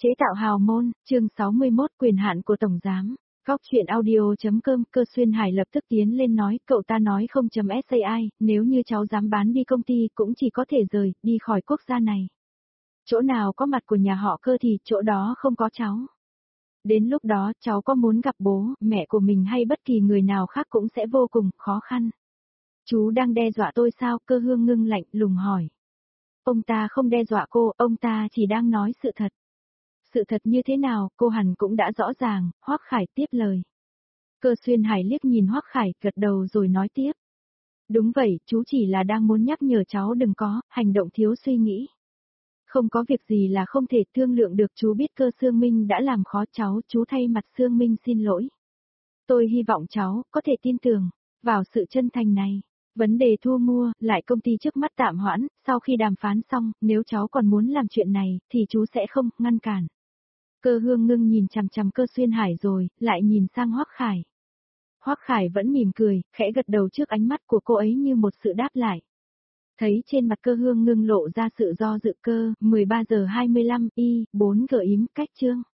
Chế tạo hào môn, chương 61 quyền hạn của Tổng Giám. Góc chuyện audio.com. Cơ Xuyên Hải lập tức tiến lên nói, cậu ta nói không .sai, nếu như cháu dám bán đi công ty cũng chỉ có thể rời, đi khỏi quốc gia này. Chỗ nào có mặt của nhà họ Cơ thì chỗ đó không có cháu. Đến lúc đó cháu có muốn gặp bố, mẹ của mình hay bất kỳ người nào khác cũng sẽ vô cùng khó khăn. Chú đang đe dọa tôi sao? Cơ Hương ngưng lạnh lùng hỏi. Ông ta không đe dọa cô, ông ta chỉ đang nói sự thật. Sự thật như thế nào, cô hẳn cũng đã rõ ràng. Hoắc Khải tiếp lời. Cơ Xuyên Hải liếc nhìn Hoắc Khải, gật đầu rồi nói tiếp. Đúng vậy, chú chỉ là đang muốn nhắc nhở cháu đừng có hành động thiếu suy nghĩ. Không có việc gì là không thể thương lượng được, chú biết Cơ Sương Minh đã làm khó cháu, chú thay mặt Sương Minh xin lỗi. Tôi hy vọng cháu có thể tin tưởng vào sự chân thành này. Vấn đề thu mua lại công ty trước mắt tạm hoãn, sau khi đàm phán xong, nếu cháu còn muốn làm chuyện này, thì chú sẽ không ngăn cản. Cơ Hương ngưng nhìn chằm chằm Cơ Xuyên Hải rồi, lại nhìn sang Hoắc Khải. Hoắc Khải vẫn mỉm cười, khẽ gật đầu trước ánh mắt của cô ấy như một sự đáp lại. Thấy trên mặt Cơ Hương ngưng lộ ra sự do dự. 13 giờ 25 4 gợi ý cách chương.